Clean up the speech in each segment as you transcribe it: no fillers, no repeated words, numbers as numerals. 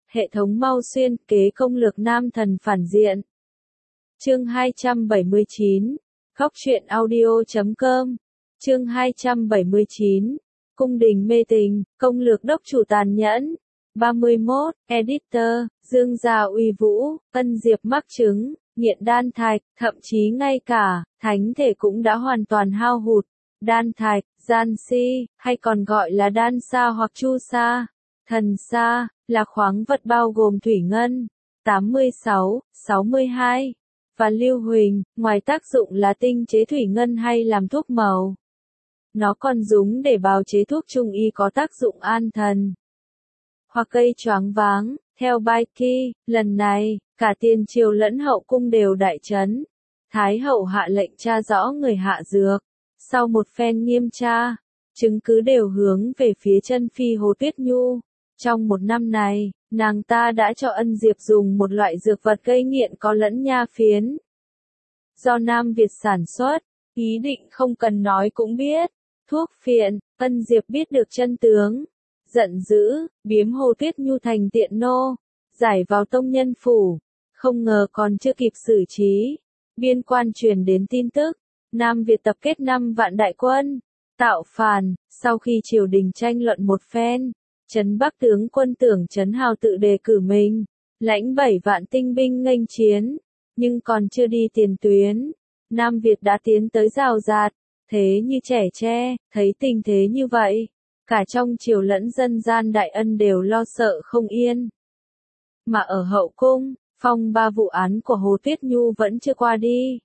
Hệ thống mau xuyên kế công lược nam thần phản diện. Chương 279. Góc truyện audio.com. Chương 279. Cung đình mê tình, công lược đốc chủ tàn nhẫn. 31. Editor, Dương gia uy vũ, Ân Diệp mắc chứng, nghiện đan thạch, thậm chí ngay cả thánh thể cũng đã hoàn toàn hao hụt. Đan thạch, gian si, hay còn gọi là đan sa hoặc chu sa, thần sa, là khoáng vật bao gồm thủy ngân 86, 62 và lưu huỳnh, ngoài tác dụng là tinh chế thủy ngân hay làm thuốc màu. Nó còn dùng để bào chế thuốc trung y có tác dụng an thần hoặc gây choáng váng. Theo Bai Ki, lần này, cả tiền triều lẫn hậu cung đều đại chấn. Thái hậu hạ lệnh tra rõ người hạ dược. Sau một phen nghiêm tra, chứng cứ đều hướng về phía chân phi Hồ Tuyết Nhu. Trong một năm này, nàng ta đã cho Ân Diệp dùng một loại dược vật gây nghiện có lẫn nha phiến. Do Nam Việt sản xuất, ý định không cần nói cũng biết. Thuốc phiện, Ân Diệp biết được chân tướng. Giận dữ, biếm Hồ Tuyết Nhu thành tiện nô, giải vào tông nhân phủ. Không ngờ còn chưa kịp xử trí, biên quan truyền đến tin tức. Nam Việt tập kết 5 vạn đại quân, tạo phản. Sau khi triều đình tranh luận một phen, Trấn Bắc tướng quân Tưởng Trấn Hào tự đề cử mình, lãnh 7 vạn tinh binh nghênh chiến, nhưng còn chưa đi tiền tuyến. Nam Việt đã tiến tới rào rạt, thế như trẻ tre. Thấy tình thế như vậy, cả trong triều lẫn dân gian Đại Ân đều lo sợ không yên. Mà ở hậu cung, phong ba vụ án của Hồ Tuyết Nhu vẫn chưa qua đi.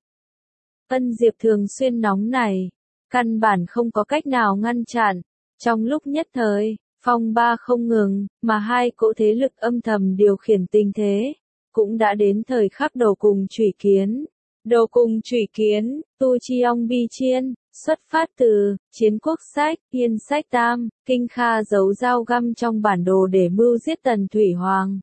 Ân Diệp thường xuyên nóng này, căn bản không có cách nào ngăn chặn. Trong lúc nhất thời, phong ba không ngừng, mà hai cỗ thế lực âm thầm điều khiển tình thế, cũng đã đến thời khắc đầu cùng chủy kiến. Đầu cùng chủy kiến, Tu Chi Ong Bi Chiên, xuất phát từ Chiến Quốc Sách, Yên Sách Tam, Kinh Kha giấu dao găm trong bản đồ để mưu giết Tần Thủy Hoàng.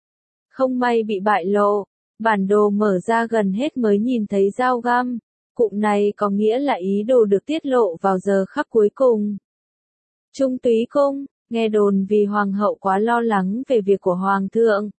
Không may bị bại lộ, bản đồ mở ra gần hết mới nhìn thấy dao găm. Cụm này có nghĩa là ý đồ được tiết lộ vào giờ khắc cuối cùng. Trung Túy Cung, nghe đồn vì hoàng hậu quá lo lắng về việc của hoàng thượng,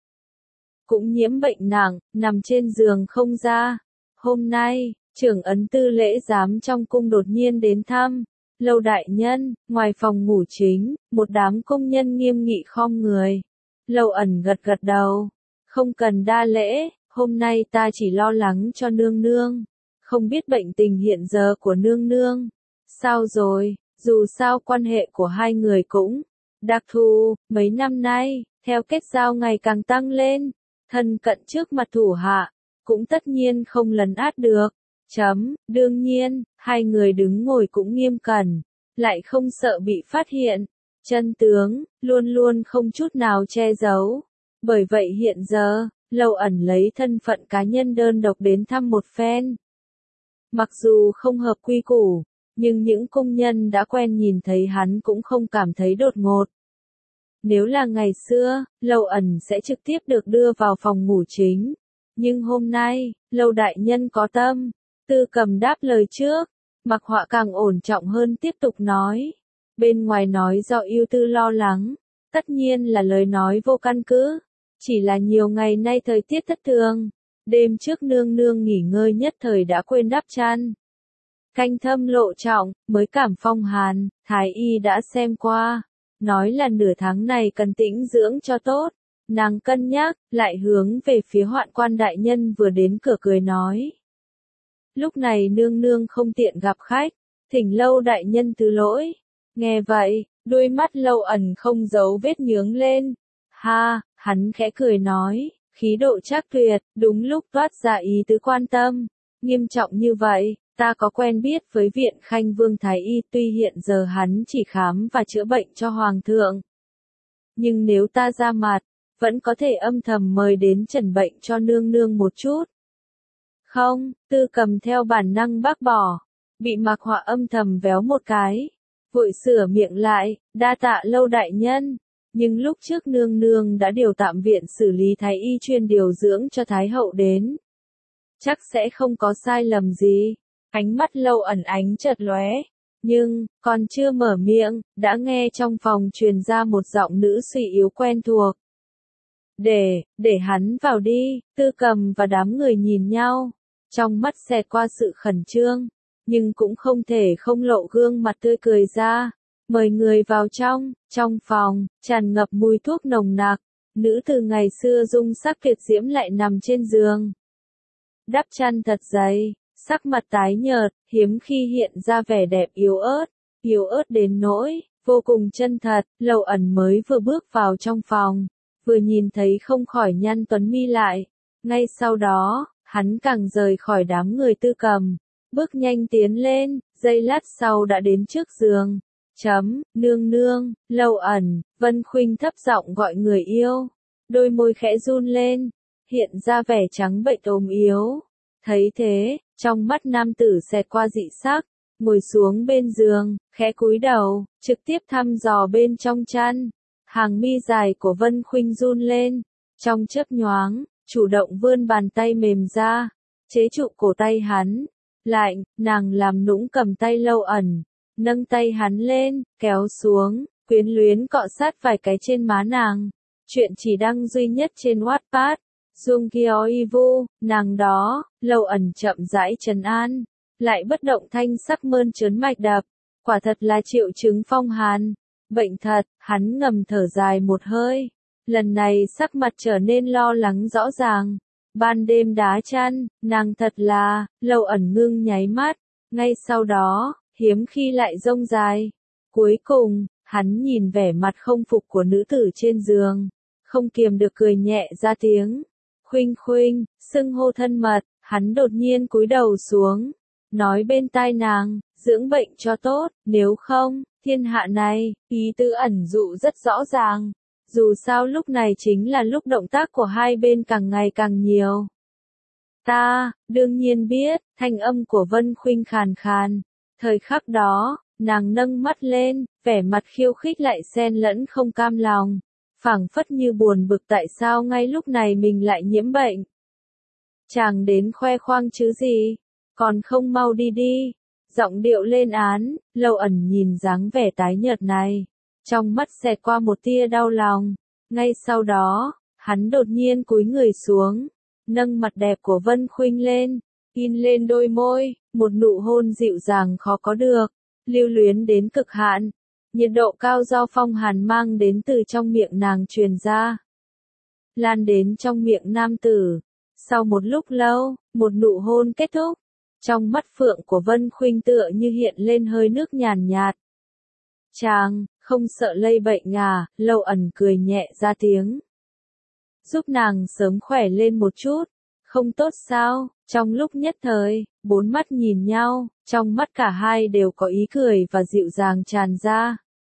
cũng nhiễm bệnh nặng, nằm trên giường không ra. Hôm nay, trưởng ấn tư lễ giám trong cung đột nhiên đến thăm. Lâu đại nhân, ngoài phòng ngủ chính, một đám công nhân nghiêm nghị khom người. Lâu ẩn gật gật đầu. Không cần đa lễ, hôm nay ta chỉ lo lắng cho nương nương. Không biết bệnh tình hiện giờ của nương nương sao rồi. Dù sao quan hệ của hai người cũng đặc thù, mấy năm nay, theo kết giao ngày càng tăng lên, thân cận trước mặt thủ hạ, cũng tất nhiên không lấn át được. Đương nhiên, hai người đứng ngồi cũng nghiêm cẩn, lại không sợ bị phát hiện. Chân tướng, luôn luôn không chút nào che giấu. Bởi vậy hiện giờ, Lâu ẩn lấy thân phận cá nhân đơn độc đến thăm một phen. Mặc dù không hợp quy củ, nhưng những công nhân đã quen nhìn thấy hắn cũng không cảm thấy đột ngột. Nếu là ngày xưa, Lâu ẩn sẽ trực tiếp được đưa vào phòng ngủ chính. Nhưng hôm nay, Lâu đại nhân có tâm. Tư Cầm đáp lời trước, Mặc Họa càng ổn trọng hơn tiếp tục nói. Bên ngoài nói do ưu tư lo lắng, tất nhiên là lời nói vô căn cứ. Chỉ là nhiều ngày nay thời tiết thất thường. Đêm trước nương nương nghỉ ngơi nhất thời đã quên đắp chăn. Canh thâm lộ trọng, mới cảm phong hàn, thái y đã xem qua. Nói là nửa tháng này cần tĩnh dưỡng cho tốt. Nàng cân nhắc, lại hướng về phía Hoạn Quan đại nhân vừa đến cửa cười nói. Lúc này nương nương không tiện gặp khách, thỉnh Lâu đại nhân thứ lỗi. Nghe vậy, đôi mắt Lâu ẩn không giấu vết nhướng lên. Ha, hắn khẽ cười nói, khí độ trác tuyệt, đúng lúc toát ra ý tứ quan tâm. Nghiêm trọng như vậy, ta có quen biết với Viện Khanh Vương Thái Y, tuy hiện giờ hắn chỉ khám và chữa bệnh cho Hoàng thượng. Nhưng nếu ta ra mặt, vẫn có thể âm thầm mời đến trần bệnh cho nương nương một chút. Không, Tư Cầm theo bản năng bác bỏ, bị Mặc Họa âm thầm véo một cái. Vội sửa miệng lại, đa tạ Lâu đại nhân. Nhưng lúc trước nương nương đã điều tạm viện xử lý thái y chuyên điều dưỡng cho Thái hậu đến. Chắc sẽ không có sai lầm gì. Ánh mắt Lâu ẩn ánh chợt lóe. Nhưng, còn chưa mở miệng, đã nghe trong phòng truyền ra một giọng nữ suy yếu quen thuộc. để hắn vào đi, Tư Cầm và đám người nhìn nhau, trong mắt xẹt qua sự khẩn trương, nhưng cũng không thể không lộ gương mặt tươi cười ra, mời người vào trong phòng, tràn ngập mùi thuốc nồng nặc, nữ từ ngày xưa dung sắc tuyệt diễm lại nằm trên giường. Đắp chăn thật dày, sắc mặt tái nhợt, hiếm khi hiện ra vẻ đẹp yếu ớt đến nỗi vô cùng chân thật. Lâu Ẩn mới vừa bước vào trong phòng, vừa nhìn thấy không khỏi nhăn tuấn mi lại. Ngay sau đó, hắn càng rời khỏi đám người Tư Cầm, bước nhanh tiến lên, giây lát sau đã đến trước giường. Nương nương, Lâu Ẩn, Vân Khuynh thấp giọng gọi người yêu, đôi môi khẽ run lên, hiện ra vẻ trắng bệch ốm yếu. Thấy thế, trong mắt nam tử xẹt qua dị sắc, ngồi xuống bên giường, khẽ cúi đầu, trực tiếp thăm dò bên trong chăn. Hàng mi dài của Vân Khuynh run lên, trong chớp nhoáng, chủ động vươn bàn tay mềm ra, chế trụ cổ tay hắn. Lạnh, nàng làm nũng cầm tay Lâu Ẩn, nâng tay hắn lên, kéo xuống, quyến luyến cọ sát vài cái trên má nàng. Chuyện chỉ đăng duy nhất trên Wattpad. Dung Kyoivu, nàng đó, Lâu Ẩn chậm rãi trấn an, lại bất động thanh sắc mơn trớn mạch đập, quả thật là triệu chứng phong hàn, bệnh thật. Hắn ngầm thở dài một hơi, lần này sắc mặt trở nên lo lắng rõ ràng. Ban đêm đá chăn, nàng thật là, Lâu Ẩn ngưng nháy mắt, ngay sau đó, hiếm khi lại rông dài. Cuối cùng, hắn nhìn vẻ mặt không phục của nữ tử trên giường, không kiềm được cười nhẹ ra tiếng. Khuynh, xưng hô thân mật, hắn đột nhiên cúi đầu xuống, nói bên tai nàng, dưỡng bệnh cho tốt, nếu không, thiên hạ này, ý tứ ẩn dụ rất rõ ràng. Dù sao lúc này chính là lúc động tác của hai bên càng ngày càng nhiều. Ta, đương nhiên biết, thanh âm của Vân Khuynh khàn khàn. Thời khắc đó, nàng nâng mắt lên, vẻ mặt khiêu khích lại xen lẫn không cam lòng. Phảng phất như buồn bực tại sao ngay lúc này mình lại nhiễm bệnh. Chàng đến khoe khoang chứ gì, còn không mau đi đi. Giọng điệu lên án, Lâu Ẩn nhìn dáng vẻ tái nhợt này, trong mắt xẹt qua một tia đau lòng. Ngay sau đó, hắn đột nhiên cúi người xuống, nâng mặt đẹp của Vân Khuynh lên, in lên đôi môi, một nụ hôn dịu dàng khó có được, lưu luyến đến cực hạn. Nhiệt độ cao do phong hàn mang đến từ trong miệng nàng truyền ra, lan đến trong miệng nam tử. Sau một lúc lâu, một nụ hôn kết thúc, trong mắt phượng của Vân Khuynh tựa như hiện lên hơi nước nhàn nhạt. Chàng, không sợ lây bệnh à? Lâu Ẩn cười nhẹ ra tiếng, giúp nàng sớm khỏe lên một chút. Không tốt sao? Trong lúc nhất thời, bốn mắt nhìn nhau, trong mắt cả hai đều có ý cười và dịu dàng tràn ra.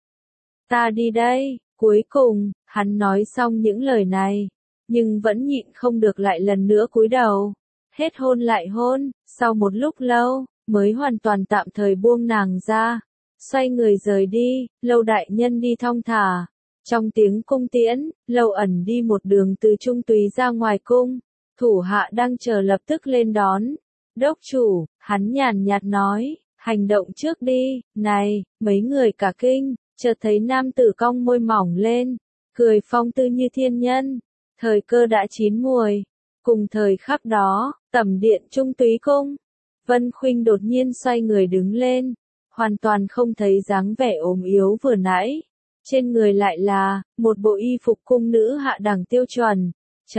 Ta đi đây. Cuối cùng, hắn nói xong những lời này, nhưng vẫn nhịn không được lại lần nữa cúi đầu. Hết hôn lại hôn, sau một lúc lâu, mới hoàn toàn tạm thời buông nàng ra. Xoay người rời đi, Lâu đại nhân đi thong thả. Trong tiếng cung tiễn, Lâu Ẩn đi một đường từ trung túy ra ngoài cung. Thủ hạ đang chờ lập tức lên đón. Đốc chủ, hắn nhàn nhạt nói, hành động trước đi. Này, mấy người cả kinh, chợt thấy nam tử cong môi mỏng lên, cười phong tư như thiên nhân. Thời cơ đã chín muồi. Cùng thời khắc đó, tẩm điện trung túy cung, Vân Khuynh đột nhiên xoay người đứng lên, hoàn toàn không thấy dáng vẻ ốm yếu vừa nãy. Trên người lại là một bộ y phục cung nữ hạ đẳng tiêu chuẩn.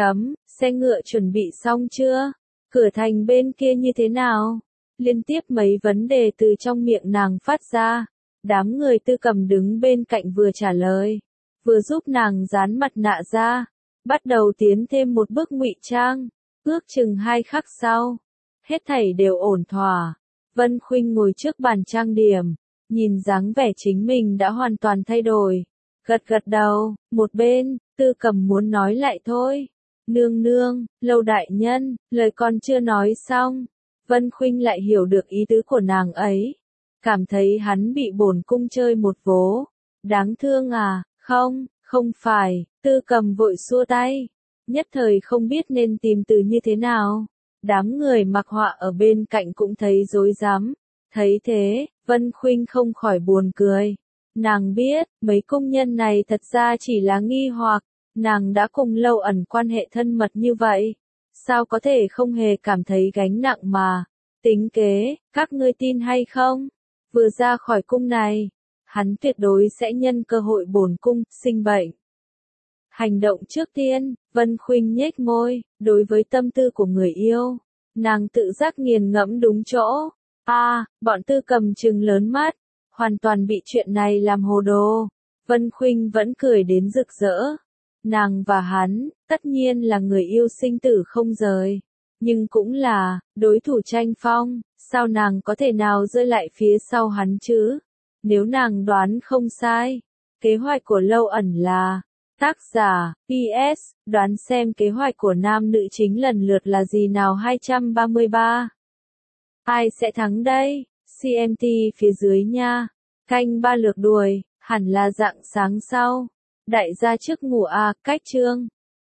Xe ngựa chuẩn bị xong chưa? Cửa thành bên kia như thế nào? Liên tiếp mấy vấn đề từ trong miệng nàng phát ra. Đám người Tư Cầm đứng bên cạnh vừa trả lời, vừa giúp nàng dán mặt nạ ra, bắt đầu tiến thêm một bước ngụy trang. Ước chừng 2 khắc sau, hết thảy đều ổn thỏa. Vân Khuynh ngồi trước bàn trang điểm, nhìn dáng vẻ chính mình đã hoàn toàn thay đổi, gật gật đầu. Một bên, Tư Cầm muốn nói lại thôi. Nương nương, Lâu đại nhân, lời còn chưa nói xong, Vân Khuynh lại hiểu được ý tứ của nàng ấy, cảm thấy hắn bị bổn cung chơi một vố. Đáng thương à? Không phải. Tư Cầm vội xua tay, nhất thời không biết nên tìm từ như thế nào. Đám người mặc họa ở bên cạnh cũng thấy rối rắm. Thấy thế, Vân Khuynh không khỏi buồn cười. Nàng biết, mấy công nhân này thật ra chỉ là nghi hoặc, Nàng đã cùng Lâu Ẩn quan hệ thân mật như vậy, sao có thể không hề cảm thấy gánh nặng mà. Tính kế, các ngươi tin hay không? Vừa ra khỏi cung này, hắn tuyệt đối sẽ nhân cơ hội bổn cung sinh bệnh. Hành động trước tiên, Vân Khuynh nhếch môi, đối với tâm tư của người yêu, nàng tự giác nghiền ngẫm đúng chỗ. Bọn Tư Cầm trừng lớn mắt, hoàn toàn bị chuyện này làm hồ đồ. Vân Khuynh vẫn cười đến rực rỡ. Nàng và hắn, tất nhiên là người yêu sinh tử không rời, nhưng cũng là đối thủ tranh phong, sao nàng có thể nào rơi lại phía sau hắn chứ? Nếu nàng đoán không sai, kế hoạch của Lâu Ẩn là tác giả, PS, đoán xem kế hoạch của nam nữ chính lần lượt là gì nào 233. Ai sẽ thắng đây? CMT phía dưới nha. Canh ba lược đuổi, hẳn là rạng sáng sau. Đại gia trước ngủ cách chương.